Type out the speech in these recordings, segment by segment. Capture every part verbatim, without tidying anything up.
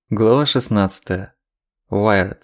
Глава шестнадцатая. Wired.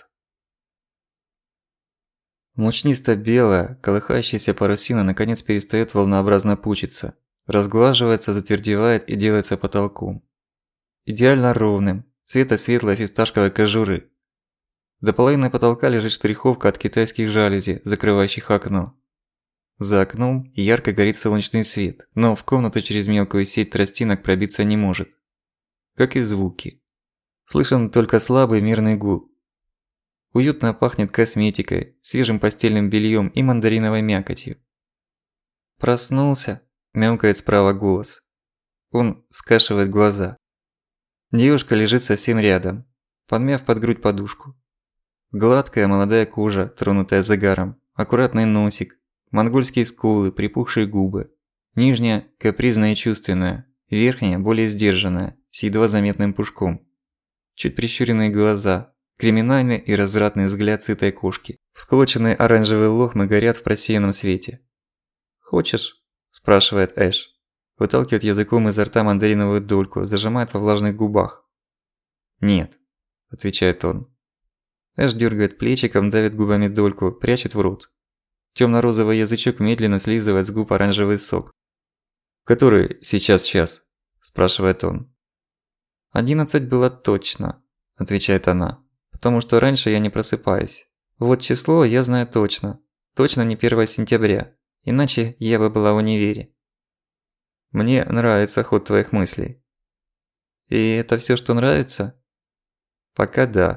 Мучнисто-белая, колыхающаяся парусина наконец перестаёт волнообразно пучиться, разглаживается, затвердевает и делается потолком. Идеально ровным, цвета светлой фисташковой кожуры. До половины потолка лежит штриховка от китайских жалюзи, закрывающих окно. За окном ярко горит солнечный свет, но в комнату через мелкую сеть тростинок пробиться не может. Как и звуки. Слышен только слабый мирный гул. Уютно пахнет косметикой, свежим постельным бельём и мандариновой мякотью. «Проснулся?» – мяукает справа голос. Он скашивает глаза. Девушка лежит совсем рядом, подмяв под грудь подушку. Гладкая молодая кожа, тронутая загаром, аккуратный носик, монгольские скулы, припухшие губы. Нижняя – капризная и чувственная, верхняя – более сдержанная, с едва заметным пушком. Чуть прищуренные глаза, криминальный и развратный взгляд сытой кошки. Всколоченные оранжевые лохмы горят в просеянном свете. «Хочешь?» – спрашивает Эш. Выталкивает языком изо рта мандариновую дольку, зажимает во влажных губах. «Нет», – отвечает он. Эш дёргает плечиком, давит губами дольку, прячет в рот. Тёмно-розовый язычок медленно слизывает с губ оранжевый сок. «Который сейчас час?» – спрашивает он. «Одиннадцать было точно», – отвечает она, – «потому что раньше я не просыпаюсь. Вот число я знаю точно. Точно не первое сентября, иначе я бы была в универе». «Мне нравится ход твоих мыслей». «И это всё, что нравится?» «Пока да».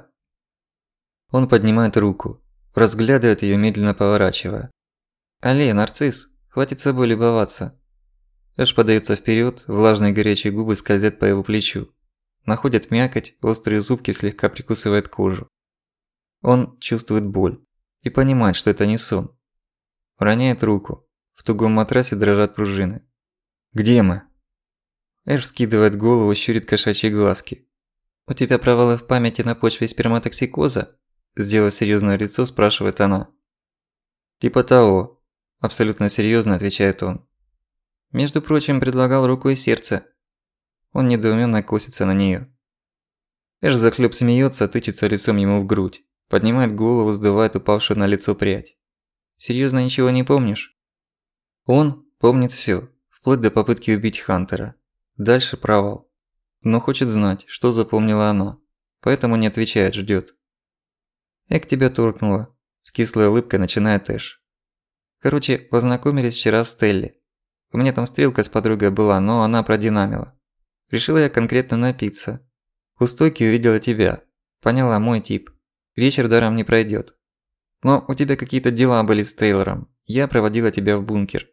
Он поднимает руку, разглядывает её, медленно поворачивая. «Алле, нарцисс, хватит собой любоваться». Эш подаётся вперёд, влажные горячие губы скользят по его плечу. Находят мякоть, острые зубки слегка прикусывают кожу. Он чувствует боль и понимает, что это не сон. Роняет руку. В тугом матрасе дрожат пружины. «Где мы?» Эш скидывает голову, щурит кошачьи глазки. «У тебя провалы в памяти на почве сперматоксикоза?» Сделав серьёзное лицо, спрашивает она. «Типа того», – абсолютно серьёзно отвечает он. «Между прочим, предлагал руку и сердце». Он недоуменно косится на неё. Эш захлёб смеётся, тычется лицом ему в грудь, поднимает голову, сдувает упавшую на лицо прядь. «Серьёзно ничего не помнишь?» Он помнит всё, вплоть до попытки убить Хантера. Дальше провал. Но хочет знать, что запомнила она, поэтому не отвечает, ждёт. «Эк, тебя торкнуло», – с кислой улыбкой начинает Эш. «Короче, познакомились вчера с Телли. У меня там стрелка с подругой была, но она продинамила. Решила я конкретно напиться. У стойки увидела тебя. Поняла, мой тип. Вечер даром не пройдёт. Но у тебя какие-то дела были с Тейлором. Я проводила тебя в бункер».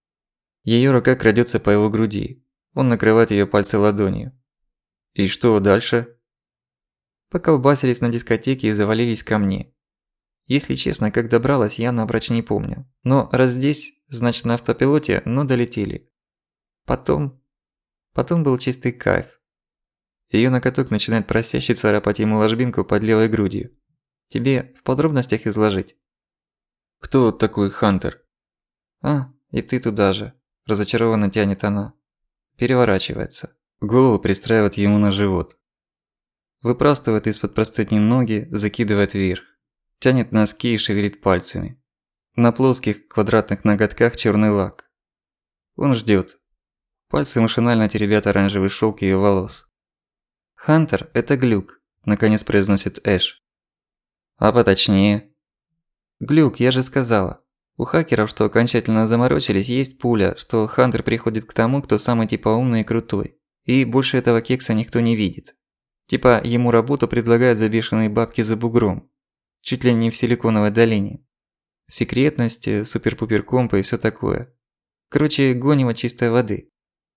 Её рука крадётся по его груди. Он накрывает её пальцы ладонью. «И что дальше?» Поколбасились на дискотеке и завалились ко мне. Если честно, как добралась, я напрочь не помню. Но раз здесь, значит на автопилоте, но долетели. Потом... Потом был чистый кайф. Её ноготок начинает просяще царапать ему ложбинку под левой грудью. Тебе в подробностях изложить? «Кто такой Хантер?» «А, и ты туда же», – разочарованно тянет она. Переворачивается. Голову пристраивает ему на живот. Выпрастывает из-под простыни ноги, закидывает вверх. Тянет носки и шевелит пальцами. На плоских квадратных ноготках чёрный лак. Он ждёт. Пальцы машинально теребят оранжевый шёлк её волос. «Хантер – это глюк», – наконец произносит Эш. «А поточнее?» «Глюк, я же сказала. У хакеров, что окончательно заморочились, есть пуля, что Хантер приходит к тому, кто самый типа умный и крутой. И больше этого кекса никто не видит. Типа ему работу предлагают за бешеные бабки за бугром. Чуть ли не в Силиконовой долине. Секретность, супер-пупер-компы и всё такое. Короче, гонево чистой воды».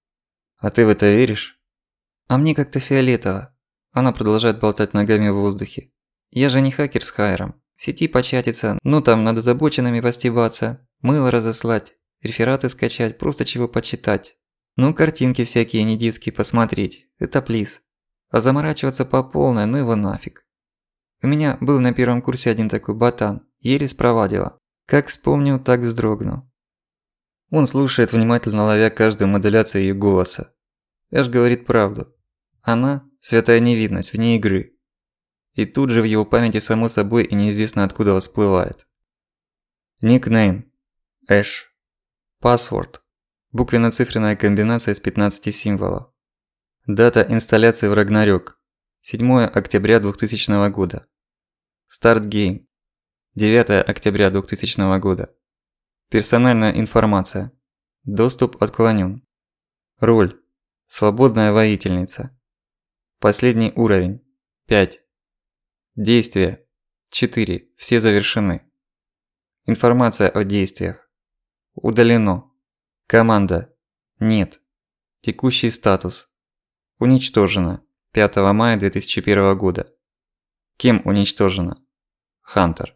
«А ты в это веришь?» «А мне как-то фиолетово». Она продолжает болтать ногами в воздухе. «Я же не хакер с хайером. В сети початиться, ну там над озабоченными постебаться, мыло разослать, рефераты скачать, просто чего почитать. Ну картинки всякие не детские посмотреть, это плиз. А заморачиваться по полной, ну его нафиг. У меня был на первом курсе один такой ботан, еле спровадила. Как вспомню, так вздрогну». Он слушает, внимательно ловя каждую модуляцию её голоса. Эш говорит правду. Она святая невинность, вне игры. И тут же в его памяти само собой и неизвестно откуда всплывает. Никнейм. Эш. Password. Буквенно-цифренная комбинация из пятнадцати символов. Дата инсталляции в Рагнарёк. седьмое октября двухтысячного года. Старт гейм. девятое октября двухтысячного года. Персональная информация. Доступ отклонен. Роль. Свободная воительница. Последний уровень. пять. Действия. четыре. Все завершены. Информация о действиях. Удалено. Команда. Нет. Текущий статус. Уничтожено. пятого мая две тысячи первого года. Кем уничтожено? Хантер.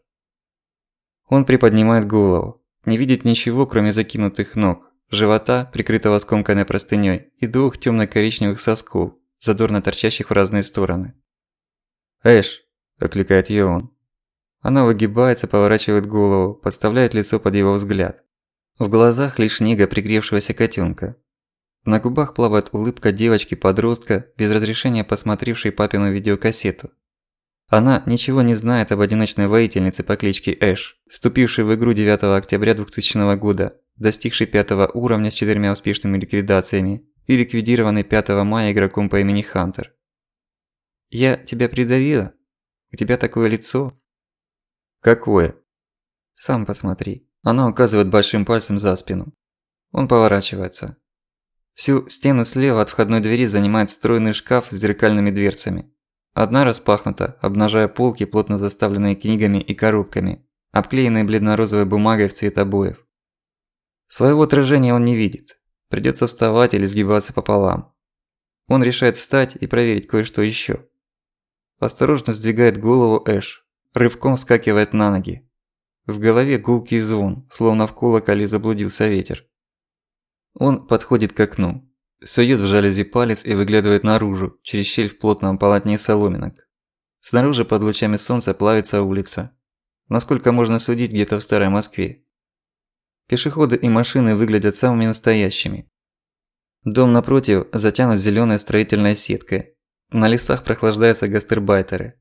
Он приподнимает голову. Не видит ничего, кроме закинутых ног, живота, прикрытого скомканной простынёй, и двух тёмно-коричневых сосков, задорно торчащих в разные стороны. «Эш!» – окликает её он. Она выгибается, поворачивает голову, подставляет лицо под его взгляд. В глазах лишь нега пригревшегося котёнка. На губах плавает улыбка девочки-подростка, без разрешения посмотревшей папину видеокассету. Она ничего не знает об одиночной воительнице по кличке Эш, вступившей в игру девятого октября двухтысячного года, достигшей пятого уровня с четырьмя успешными ликвидациями и ликвидированной пятого мая игроком по имени Хантер. «Я тебя придавила? У тебя такое лицо?» «Какое?» «Сам посмотри». Она указывает большим пальцем за спину. Он поворачивается. Всю стену слева от входной двери занимает встроенный шкаф с зеркальными дверцами. Одна распахнута, обнажая полки, плотно заставленные книгами и коробками, обклеенные бледно-розовой бумагой в цвет обоев. Своего отражения он не видит. Придётся вставать или сгибаться пополам. Он решает встать и проверить кое-что ещё. Осторожно сдвигает голову Эш, рывком вскакивает на ноги. В голове гулкий звон, словно в колоколе заблудился ветер. Он подходит к окну, сует в жалюзи палец и выглядывает наружу, через щель в плотном полотне соломинок. Снаружи под лучами солнца плавится улица. Насколько можно судить, где-то в старой Москве. Пешеходы и машины выглядят самыми настоящими. Дом напротив затянут зелёной строительной сеткой. На лесах прохлаждаются гастарбайтеры.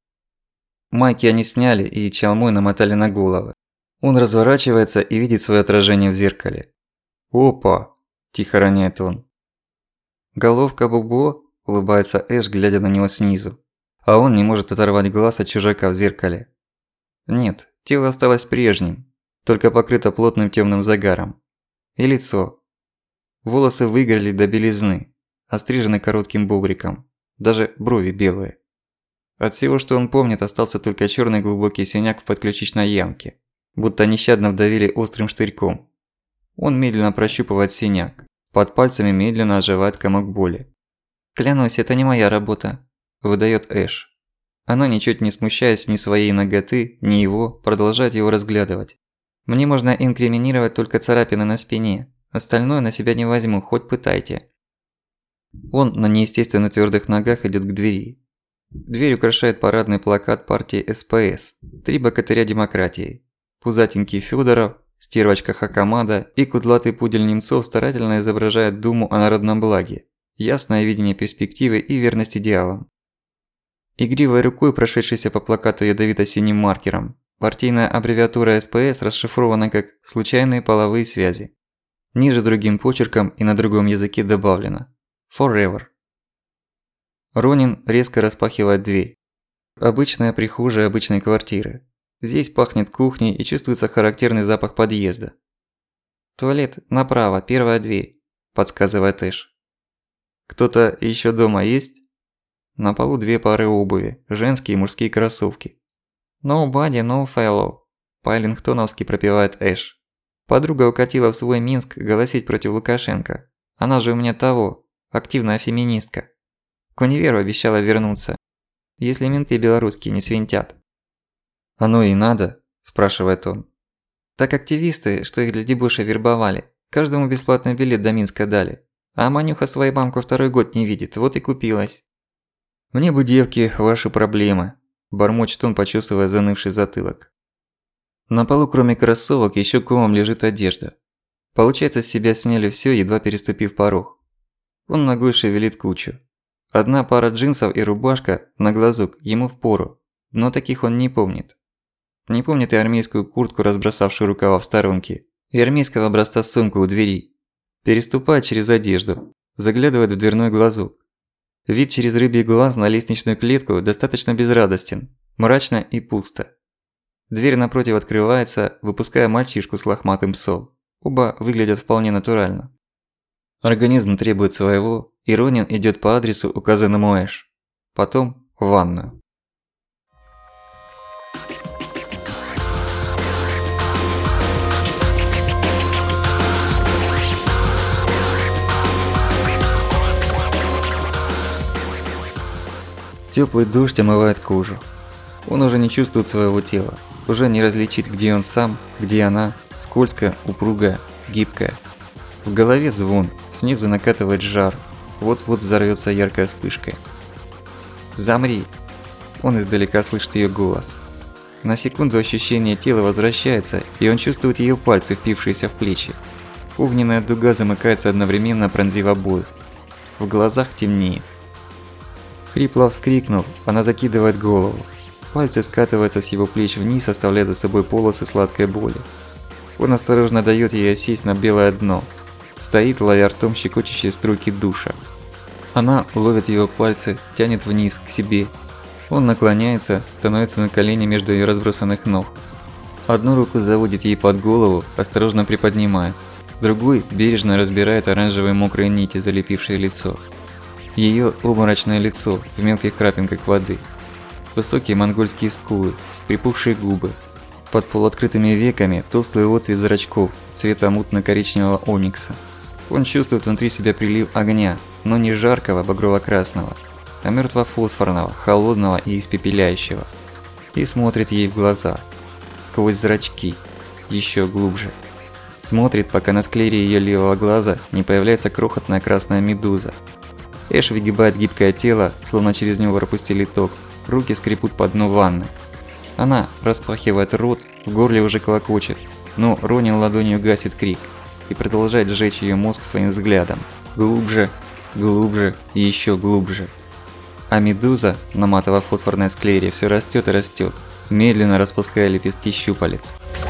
Майки они сняли и чалмой намотали на головы. Он разворачивается и видит своё отражение в зеркале. «Опа!» – тихо роняет он. «Головка Бубо?» – улыбается Эш, глядя на него снизу. А он не может оторвать глаз от чужака в зеркале. Нет, тело осталось прежним, только покрыто плотным тёмным загаром. И лицо. Волосы выгорели до белизны, острижены коротким бобриком. Даже брови белые. От всего, что он помнит, остался только чёрный глубокий синяк в подключичной ямке, будто нещадно вдавили острым штырьком. Он медленно прощупывает синяк. Под пальцами медленно оживает комок боли. «Клянусь, это не моя работа», – выдаёт Эш. Она, ничуть не смущаясь ни своей наготы, ни его, продолжает его разглядывать. «Мне можно инкриминировать только царапины на спине. Остальное на себя не возьму, хоть пытайте». Он на неестественно твёрдых ногах идёт к двери. Дверь украшает парадный плакат партии эс пэ эс «Три богатыря демократии». Пузатенький Фёдоров, стервочка Хакамада и кудлатый пудель Немцов старательно изображают думу о народном благе, ясное видение перспективы и верность идеалам. Игривой рукой, прошедшейся по плакату ядовито-синим маркером, партийная аббревиатура эс пэ эс расшифрована как «случайные половые связи». Ниже другим почерком и на другом языке добавлено «Forever». Ронин резко распахивает дверь. Обычная прихожая обычной квартиры. Здесь пахнет кухней и чувствуется характерный запах подъезда. «Туалет направо, первая дверь», – подсказывает Эш. «Кто-то ещё дома есть?» На полу две пары обуви, женские и мужские кроссовки. «No body, no fellow», – по-эллингтоновски пропевает Эш. «Подруга укатила в свой Минск голосить против Лукашенко. Она же у меня того, активная феминистка. К универу обещала вернуться, если менты белорусские не свинтят». «Оно и надо?» – спрашивает он. «Так активисты, что их для дебоша вербовали, каждому бесплатный билет до Минска дали. А Манюха свою мамку второй год не видит, вот и купилась». «Мне бы, девки, ваши проблемы», – бормочет он, почесывая занывший затылок. На полу, кроме кроссовок, ещё комом лежит одежда. Получается, с себя сняли всё, едва переступив порог. Он ногой шевелит кучу. Одна пара джинсов и рубашка на глазок ему впору, но таких он не помнит. Не помнит и армейскую куртку, разбросавшую рукава в сторонке, и армейского образца сумку у двери. Переступает через одежду, заглядывает в дверной глазок. Вид через рыбий глаз на лестничную клетку достаточно безрадостен, мрачно и пусто. Дверь напротив открывается, выпуская мальчишку с лохматым псом. Оба выглядят вполне натурально. Организм требует своего, и Ронин идёт по адресу, указанному Эш. Потом в ванную. Тёплый дождь омывает кожу. Он уже не чувствует своего тела, уже не различит, где он сам, где она, скользкая, упругая, гибкая. В голове звон, снизу накатывает жар, вот-вот взорвётся яркой вспышкой. «Замри!» Он издалека слышит её голос. На секунду ощущение тела возвращается, и он чувствует её пальцы, впившиеся в плечи. Огненная дуга замыкается одновременно, пронзив обоих. В глазах темнеет. Хрипло вскрикнув, она закидывает голову. Пальцы скатываются с его плеч вниз, оставляя за собой полосы сладкой боли. Он осторожно даёт ей осесть на белое дно. Стоит, ловя ртом щекочущие струйки душа. Она ловит его пальцы, тянет вниз, к себе. Он наклоняется, становится на колени между её разбросанных ног. Одну руку заводит ей под голову, осторожно приподнимает. Другой бережно разбирает оранжевые мокрые нити, залепившие лицо. Её обморочное лицо в мелких крапинках воды. Высокие монгольские скулы, припухшие губы. Под полуоткрытыми веками тусклый отцвет зрачков цвета мутно-коричневого оникса. Он чувствует внутри себя прилив огня, но не жаркого багрово-красного, а мёртво-фосфорного, холодного и испепеляющего. И смотрит ей в глаза. Сквозь зрачки. Ещё глубже. Смотрит, пока на склере её левого глаза не появляется крохотная красная медуза. Эш выгибает гибкое тело, словно через него пропустили ток. Руки скрипут по дну ванны. Она распахивает рот, в горле уже колокочет, но Ронин ладонью гасит крик и продолжает сжечь её мозг своим взглядом. Глубже, глубже и ещё глубже. А медуза на матово-фосфорной склере всё растёт и растёт, медленно распуская лепестки щупалец.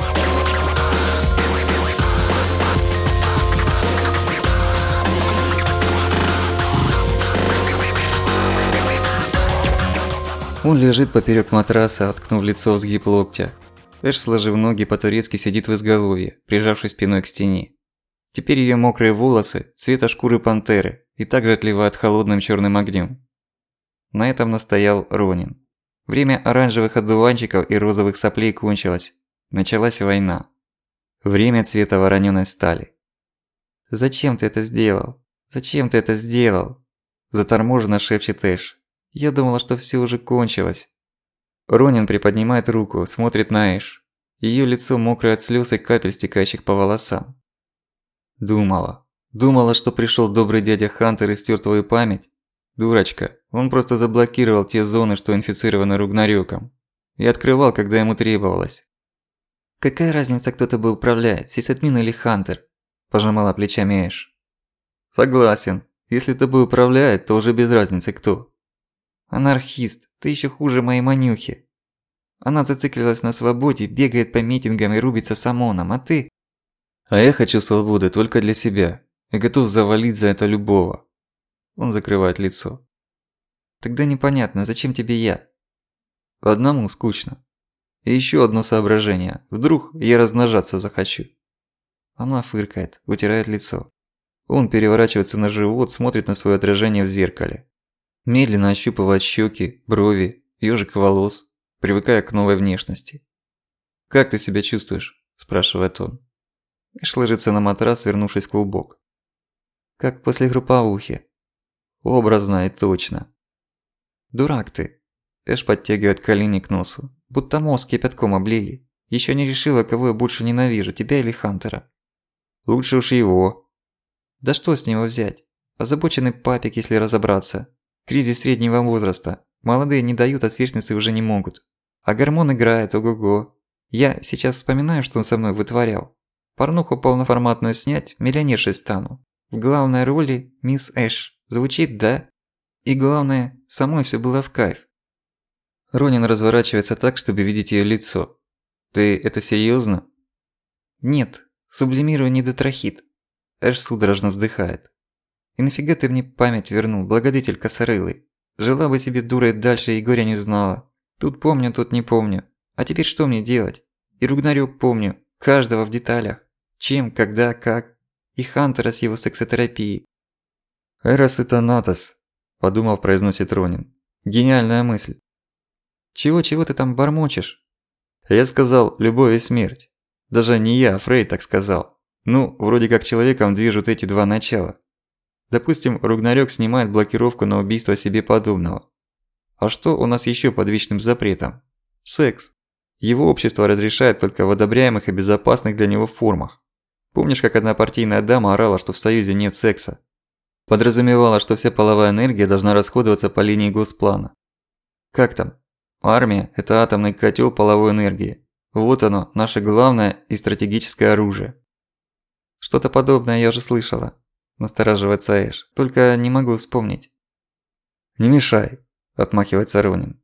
Он лежит поперёк матраса, откнув лицо в сгиб локтя. Эш, сложив ноги, по-турецки сидит в изголовье, прижавшись спиной к стене. Теперь её мокрые волосы цвета шкуры пантеры и также отливают холодным чёрным огнём. На этом настоял Ронин. Время оранжевых одуванчиков и розовых соплей кончилось. Началась война. Время цвета воронёной стали. «Зачем ты это сделал? Зачем ты это сделал?» Заторможенно шепчет Эш. «Я думала, что всё уже кончилось». Ронин приподнимает руку, смотрит на Эш. Её лицо мокрое от слёз и капель, стекающих по волосам. «Думала. Думала, что пришёл добрый дядя Хантер и стёр твою память? Дурочка, он просто заблокировал те зоны, что инфицированы Рагнарёком. И открывал, когда ему требовалось». «Какая разница, кто тобой управляет, сисадмин или Хантер?» – пожимала плечами Эш. «Согласен. Если тобой управляет, то уже без разницы кто». «Анархист, ты ещё хуже моей Манюхи. Она зациклилась на свободе, бегает по митингам и рубится с ОМОНом, а ты...» «А я хочу свободы только для себя и готов завалить за это любого». Он закрывает лицо. «Тогда непонятно, зачем тебе я?» «Одному скучно. И ещё одно соображение. Вдруг я размножаться захочу». Она фыркает, вытирает лицо. Он переворачивается на живот, смотрит на своё отражение в зеркале. Медленно ощупывает щеки, брови, ёжик волос, привыкая к новой внешности. «Как ты себя чувствуешь?» – спрашивает он. Эш ложится на матрас, свернувшись в клубок. «Как после групповухи». «Образно и точно». «Дурак ты». Эш подтягивает колени к носу. «Будто мозг кипятком облили. Ещё не решила, кого я больше ненавижу, тебя или Хантера». «Лучше уж его». «Да что с него взять? Озабоченный папик, если разобраться. Кризис среднего возраста. Молодые не дают, а сверстницы уже не могут. А гормон играет, ого-го. Я сейчас вспоминаю, что он со мной вытворял. Порнуху полноформатную снять, миллионершей стану. В главной роли мисс Эш. Звучит, да? И главное, самой всё было в кайф. Ронин разворачивается так, чтобы видеть её лицо. Ты это серьёзно? Нет, сублимирую недотрахит. Эш судорожно вздыхает. И нафига ты мне память вернул, благодетель косорылый? Жила бы себе дурой дальше и горя не знала. Тут помню, тут не помню. А теперь что мне делать? И Ругнарёк помню, каждого в деталях. Чем, когда, как. И Хантера с его сексотерапией. «Эрос и Танатос», – подумав, произносит Ронин. «Гениальная мысль». «Чего-чего ты там бормочешь?» «Я сказал «любовь и смерть». Даже не я, а Фрейд так сказал. Ну, вроде как человеком движут эти два начала. Допустим, Ругнарёк снимает блокировку на убийство себе подобного. А что у нас ещё под вечным запретом? Секс. Его общество разрешает только в одобряемых и безопасных для него формах. Помнишь, как одна партийная дама орала, что в Союзе нет секса? Подразумевала, что вся половая энергия должна расходоваться по линии госплана. Как там? Армия – это атомный котёл половой энергии. Вот оно, наше главное и стратегическое оружие. Что-то подобное я уже слышала. Настораживается Эш, только не могу вспомнить. «Не мешай», – отмахивается Ронин.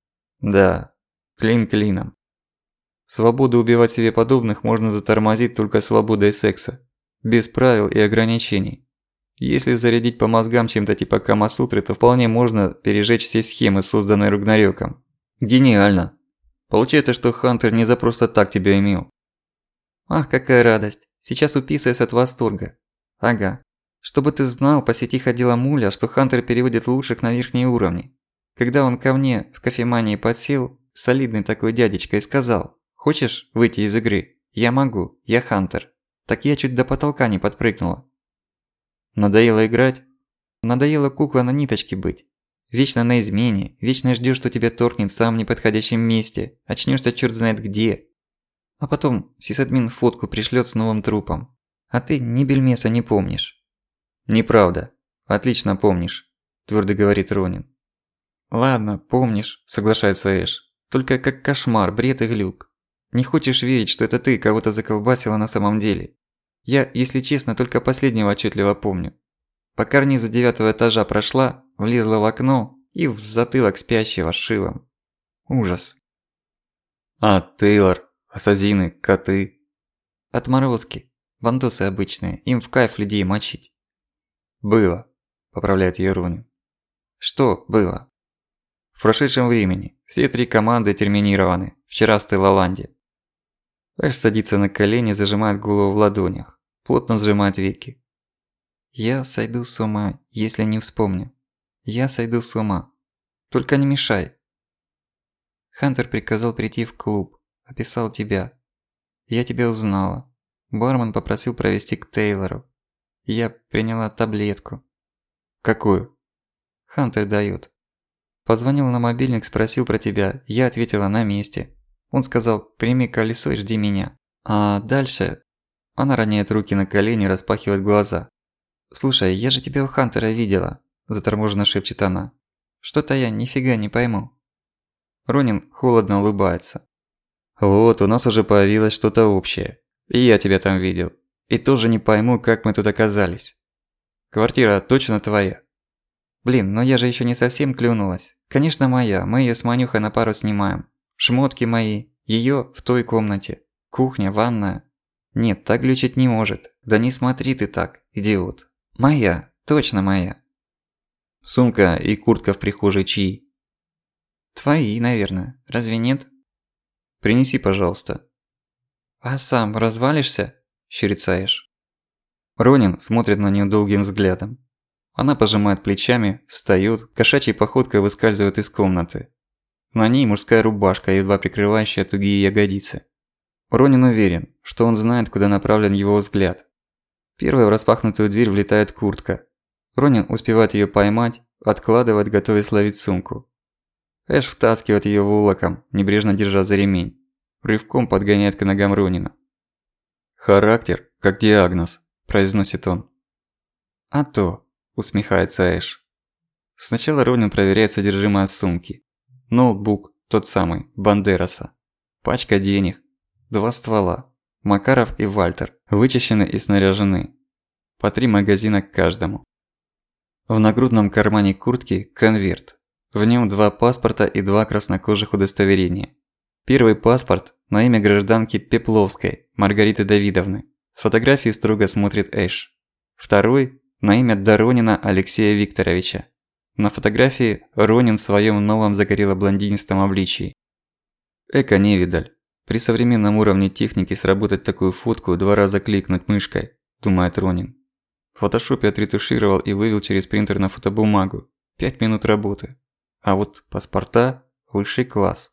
«Да, клин клином. Свободу убивать себе подобных можно затормозить только свободой секса. Без правил и ограничений. Если зарядить по мозгам чем-то типа Камасутры, то вполне можно пережечь все схемы, созданные Ругнарёком. Гениально. Получается, что Хантер не за просто так тебя имел». «Ах, какая радость. Сейчас уписываюсь от восторга. Ага. Чтобы ты знал, по сети ходила муля, что Хантер переводит лучших на верхние уровни. Когда он ко мне в кофемании подсел, солидный такой дядечка, и сказал: «Хочешь выйти из игры? Я могу, я Хантер». Так я чуть до потолка не подпрыгнула. Надоело играть? Надоело кукла на ниточке быть. Вечно на измене, вечно ждёшь, что тебя торкнет в самом неподходящем месте, очнёшься чёрт знает где. А потом сисадмин фотку пришлёт с новым трупом. А ты ни бельмеса не помнишь. «Неправда. Отлично помнишь», – твёрдо говорит Ронин. «Ладно, помнишь», – соглашается Эш. «Только как кошмар, бред и глюк. Не хочешь верить, что это ты кого-то заколбасила на самом деле. Я, если честно, только последнего отчётливо помню. По карнизу девятого этажа прошла, влезла в окно и в затылок спящего с шилом. Ужас». «А Тейлор, ассазины, коты?» «Отморозки. Бандосы обычные, им в кайф людей мочить». «Было», – поправляет её Ронин. «Что было?» «В прошедшем времени. Все три команды терминированы. Вчера с Тейлоланде». Эш садится на колени, зажимает голову в ладонях. Плотно сжимает веки. «Я сойду с ума, если не вспомню. Я сойду с ума. Только не мешай». Хантер приказал прийти в клуб. Описал тебя. Я тебя узнала. Бармен попросил провести к Тейлору. Я приняла таблетку. Какую? Хантер даёт. Позвонил на мобильник, спросил про тебя. Я ответила на месте. Он сказал: «Прими колесо и жди меня». А дальше... Она роняет руки на колени, распахивает глаза. «Слушай, я же тебя у Хантера видела», – заторможенно шепчет она. «Что-то я нифига не пойму». Ронин холодно улыбается. «Вот, у нас уже появилось что-то общее. И я тебя там видел. И тоже не пойму, как мы тут оказались. Квартира точно твоя?» «Блин, но я же ещё не совсем клюнулась. Конечно, моя, мы её с Манюхой на пару снимаем. Шмотки мои, её в той комнате. Кухня, ванная. Нет, так глючить не может. Да не смотри ты так, идиот. Моя, точно моя». «Сумка и куртка в прихожей чьи?» «Твои, наверное. Разве нет?» «Принеси, пожалуйста». «А сам развалишься?» – щурится Эш. Ронин смотрит на неё долгим взглядом. Она пожимает плечами, встаёт, кошачьей походкой выскальзывает из комнаты. На ней мужская рубашка, едва прикрывающая тугие ягодицы. Ронин уверен, что он знает, куда направлен его взгляд. Первой в распахнутую дверь влетает куртка. Ронин успевает её поймать, откладывает, готовясь ловить сумку. Эш втаскивает её волоком, небрежно держа за ремень. Рывком подгоняет к ногам Ронина. «Характер, как диагноз», – произносит он. «А то», – усмехается Эш. Сначала Ронин проверяет содержимое сумки. Ноутбук, тот самый, Бандераса. Пачка денег. Два ствола. Макаров и Вальтер, вычищены и снаряжены. По три магазина к каждому. В нагрудном кармане куртки конверт. В нем два паспорта и два краснокожих удостоверения. Первый паспорт на имя гражданки Пепловской Маргариты Давидовны. С фотографии строго смотрит Эш. Второй на имя Доронина Алексея Викторовича. На фотографии Ронин в своем новом загорело-блондинистом обличии. Эко невидаль. При современном уровне техники сработать такую фотку, два раза кликнуть мышкой, думает Ронин. В фотошопе отретушировал и вывел через принтер на фотобумагу. Пять минут работы. А вот паспорта – высший класс.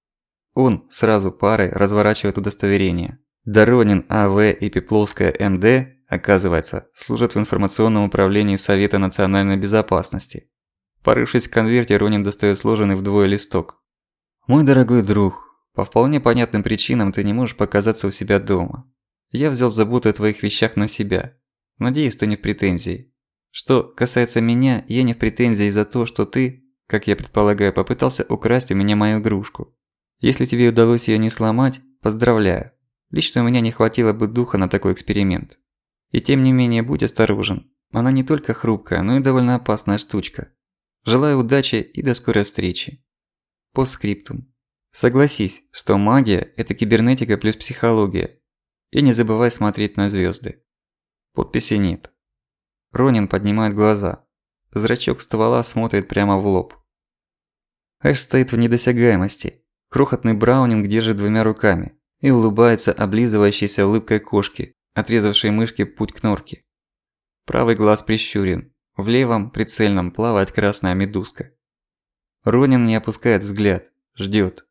Он сразу парой разворачивает удостоверение. Доронин А В и Пепловская М Д, оказывается, служат в информационном управлении Совета национальной безопасности. Порывшись в конверте, Ронин достаёт сложенный вдвое листок. «Мой дорогой друг, по вполне понятным причинам ты не можешь показаться у себя дома. Я взял заботу о твоих вещах на себя. Надеюсь, ты не в претензии. Что касается меня, я не в претензии за то, что ты, как я предполагаю, попытался украсть у меня мою игрушку. Если тебе удалось её не сломать, поздравляю. Лично у меня не хватило бы духа на такой эксперимент. И тем не менее, будь осторожен. Она не только хрупкая, но и довольно опасная штучка. Желаю удачи и до скорой встречи. Постскриптум. Согласись, что магия – это кибернетика плюс психология. И не забывай смотреть на звёзды. Подписи нет. Ронин поднимает глаза. Зрачок ствола смотрит прямо в лоб. Эш стоит в недосягаемости. Крохотный браунинг держит двумя руками и улыбается облизывающейся улыбкой кошки, отрезавшей мышке путь к норке. Правый глаз прищурен. В левом, прицельном, плавает красная медузка. Ронин не опускает взгляд, ждёт.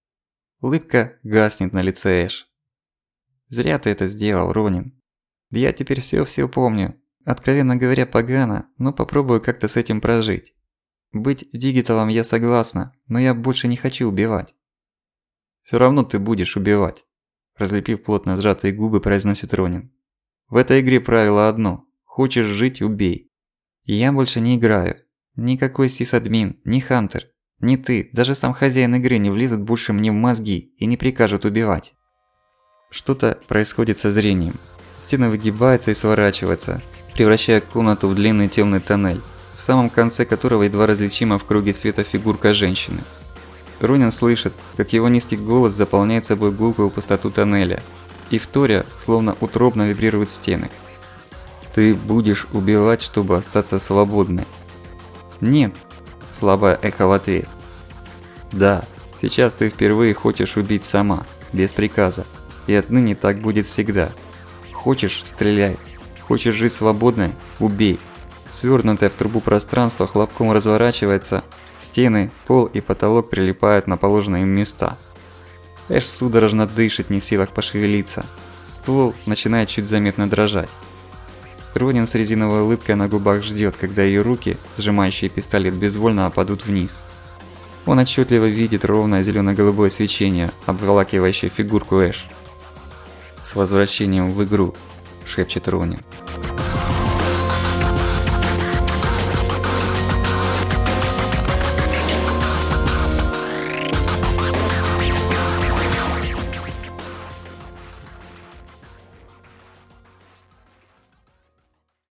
Улыбка гаснет на лице Эш. «Зря ты это сделал, Ронин. Я теперь всё-всё помню. Откровенно говоря, погано, но попробую как-то с этим прожить. Быть дигиталом я согласна, но я больше не хочу убивать». «Всё равно ты будешь убивать», – разлепив плотно сжатые губы, произносит Ронин. «В этой игре правило одно – хочешь жить – убей. И я больше не играю. Никакой сисадмин, ни Хантер, ни ты, даже сам хозяин игры не влезут больше мне в мозги и не прикажут убивать». Что-то происходит со зрением. Стена выгибается и сворачивается, превращая комнату в длинный тёмный тоннель, в самом конце которого едва различима в круге света фигурка женщины. Ронин слышит, как его низкий голос заполняет собой гулкую пустоту тоннеля, и вторя, словно утробно вибрируют стены. «Ты будешь убивать, чтобы остаться свободной». «Нет», – слабое эхо в ответ. «Да, сейчас ты впервые хочешь убить сама, без приказа, и отныне так будет всегда. Хочешь – стреляй, хочешь жить свободной – убей». Свёрнутое в трубу пространство хлопком разворачивается, стены, пол и потолок прилипают на положенные им места. Эш судорожно дышит, не в силах пошевелиться. Ствол начинает чуть заметно дрожать. Ронин с резиновой улыбкой на губах ждёт, когда её руки, сжимающие пистолет, безвольно опадут вниз. Он отчётливо видит ровное зелёно-голубое свечение, обволакивающее фигурку Эш. «С возвращением в игру», – шепчет Ронин.